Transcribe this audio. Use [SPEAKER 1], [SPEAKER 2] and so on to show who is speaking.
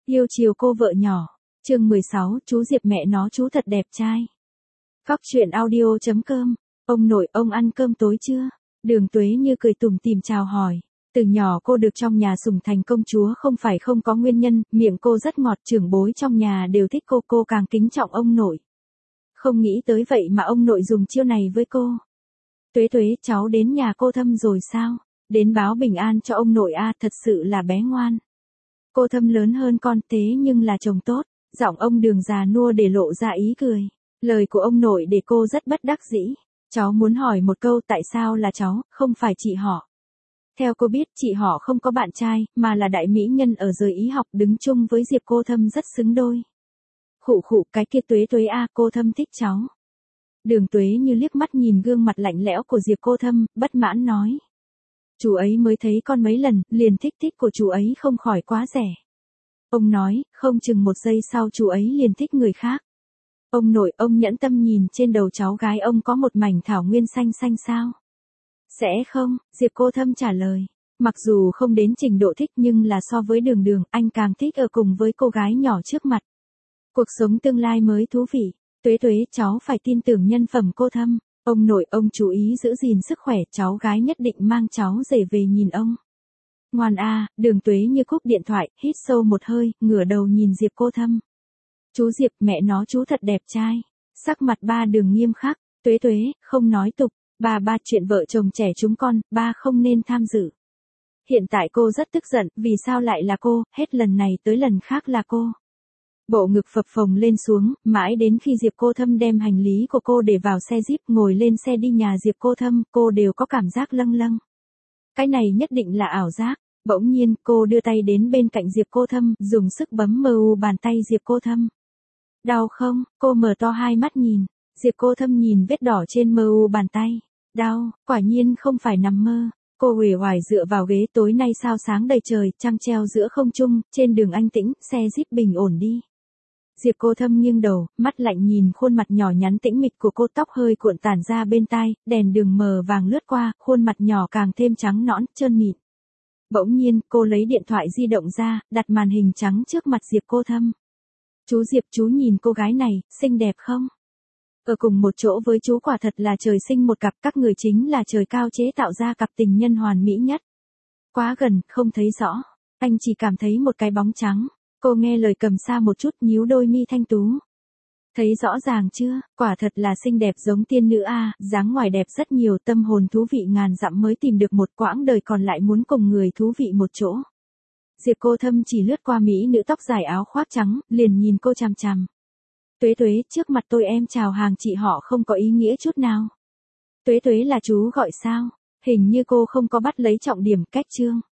[SPEAKER 1] Yêu chiều cô vợ nhỏ. Chương 16, chú Diệp mẹ nó chú thật đẹp trai. Cóc truyện audio.com. Ông nội, ông ăn cơm tối chưa? Đường Tuế như cười tủm tỉm chào hỏi. Từ nhỏ cô được trong nhà sủng thành công chúa không phải không có nguyên nhân, miệng cô rất ngọt, trưởng bối trong nhà đều thích cô càng kính trọng ông nội. Không nghĩ tới vậy mà ông nội dùng chiêu này với cô. Tuế, cháu đến nhà cô Thâm rồi sao? Đến báo bình an cho ông nội à, thật sự là bé ngoan. Cô Thâm lớn hơn con thế nhưng là chồng tốt, giọng ông Đường già nua để lộ ra ý cười. Lời của ông nội để cô rất bất đắc dĩ. Cháu muốn hỏi một câu, tại sao là cháu, không phải chị họ? Theo cô biết chị họ không có bạn trai, mà là đại mỹ nhân ở giới y học, đứng chung với Diệp cô Thâm rất xứng đôi. Khụ cái kia Tuế à, cô Thâm thích cháu. Đường Tuế như liếc mắt nhìn gương mặt lạnh lẽo của Diệp cô Thâm, bất mãn nói. Chú ấy mới thấy con mấy lần, liền thích của chú ấy không khỏi quá rẻ. Ông nói, không chừng một giây sau chú ấy liền thích người khác. Ông nội, ông nhẫn tâm nhìn trên đầu cháu gái ông có một mảnh thảo nguyên xanh sao? Sẽ không, Diệp cô Thâm trả lời. Mặc dù không đến trình độ thích nhưng là so với Đường, anh càng thích ở cùng với cô gái nhỏ trước mặt. Cuộc sống tương lai mới thú vị. Tuế, cháu phải tin tưởng nhân phẩm cô Thâm. Ông nội, ông chú ý giữ gìn sức khỏe, cháu gái nhất định mang cháu rể về nhìn ông. Ngoan à, Đường Tuế như cúp điện thoại, hít sâu một hơi, ngửa đầu nhìn Diệp cô Thâm. Chú Diệp, mẹ nó chú thật đẹp trai. Sắc mặt ba Đường nghiêm khắc. Tuế, không nói tục. Ba chuyện vợ chồng trẻ chúng con, ba không nên tham dự. Hiện tại cô rất tức giận, vì sao lại là cô, hết lần này tới lần khác là cô. Bộ ngực phập phồng lên xuống, mãi đến khi Diệp cô Thâm đem hành lý của cô để vào xe Jeep, ngồi lên xe đi nhà Diệp cô Thâm, cô đều có cảm giác lâng. Cái này nhất định là ảo giác. Bỗng nhiên, cô đưa tay đến bên cạnh Diệp cô Thâm, dùng sức bấm mu bàn tay Diệp cô Thâm. Đau không? Cô mở to hai mắt nhìn. Diệp cô Thâm nhìn vết đỏ trên mu bàn tay. Đau, quả nhiên không phải nằm mơ. Cô uể oải dựa vào ghế, tối nay sao sáng đầy trời, trăng treo giữa không trung, trên đường anh tĩnh, xe Jeep bình ổn đi. Diệp cô Thâm nghiêng đầu, mắt lạnh nhìn khuôn mặt nhỏ nhắn tĩnh mịch của cô, tóc hơi cuộn tản ra bên tai, đèn đường mờ vàng lướt qua, khuôn mặt nhỏ càng thêm trắng nõn, trơn mịn. Bỗng nhiên, cô lấy điện thoại di động ra, đặt màn hình trắng trước mặt Diệp cô Thâm. Chú Diệp, chú nhìn cô gái này, xinh đẹp không? Ở cùng một chỗ với chú quả thật là trời sinh một cặp, các người chính là trời cao chế tạo ra cặp tình nhân hoàn mỹ nhất. Quá gần, không thấy rõ. Anh chỉ cảm thấy một cái bóng trắng. Cô nghe lời cầm xa một chút, nhíu đôi mi thanh tú. Thấy rõ ràng chưa, quả thật là xinh đẹp giống tiên nữ a, dáng ngoài đẹp rất nhiều, tâm hồn thú vị ngàn dặm mới tìm được một, quãng đời còn lại muốn cùng người thú vị một chỗ. Diệp cô Thâm chỉ lướt qua mỹ nữ tóc dài áo khoác trắng, liền nhìn cô chằm chằm. Tuế, trước mặt tôi em chào hàng chị họ không có ý nghĩa chút nào. Tuế là chú gọi sao? Hình như cô không có bắt lấy trọng điểm, cách chương.